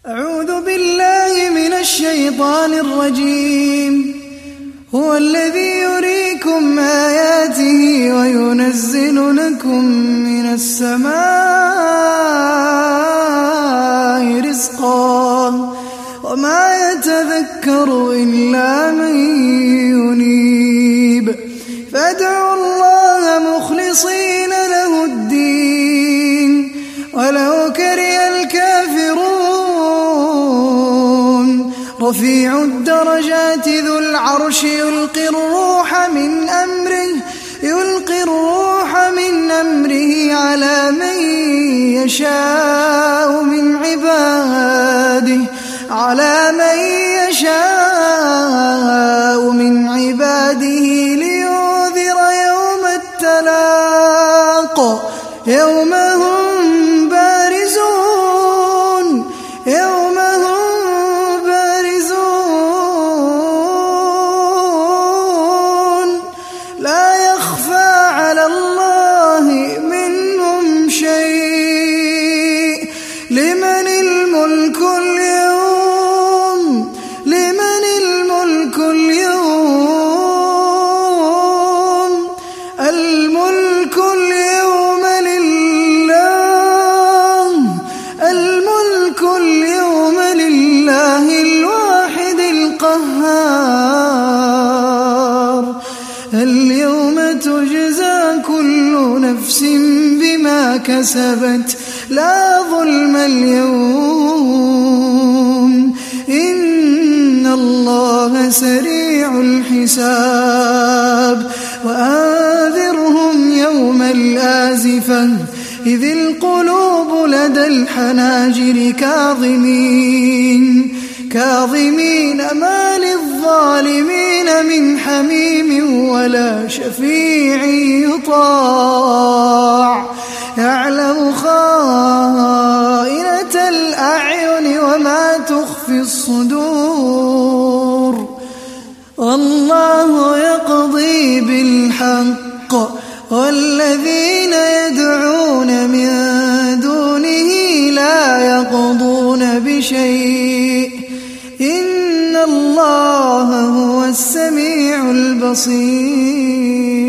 أعوذ بالله من الشيطان الرجيم. هو الذي يريكم آياته وينزل لكم من السماء رزقا وما يتذكر إلا من ينيب فادعوا الله مخلصين له الدين ولو كره الكافرون. رفيع الدرجات ذو العرش يلقي الروح من أمره على من يشاء من عباده لينذر يوم التلاق يوم هم بارزون لا يخفى على الله منهم شيء. لمن الملك اليوم الملك اليوم لله الواحد القهار. اليوم تجزى كل نفس بما كسبت لا ظلم اليوم إن الله سريع الحساب. وأنذرهم يوم الآزفة إذ القلوب لدى الحناجر كاظمين ما للظالمين من حميم ولا شفيع يطاع يعلم خائنة الأعين وما تخفي الصدور. والله يقضي بالحق والذين يدعون من دونه لا يقضون بشيء إن الله هو السميع البصير.